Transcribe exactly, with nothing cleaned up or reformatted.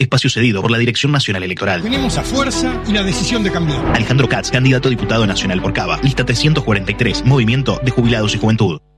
espacio cedido por la Dirección Nacional Electoral. Tenemos la fuerza y la decisión de cambiar. Alejandro Katz, candidato a diputado nacional por Cava. Lista trescientos cuarenta y tres, Movimiento de Jubilados y Juventud.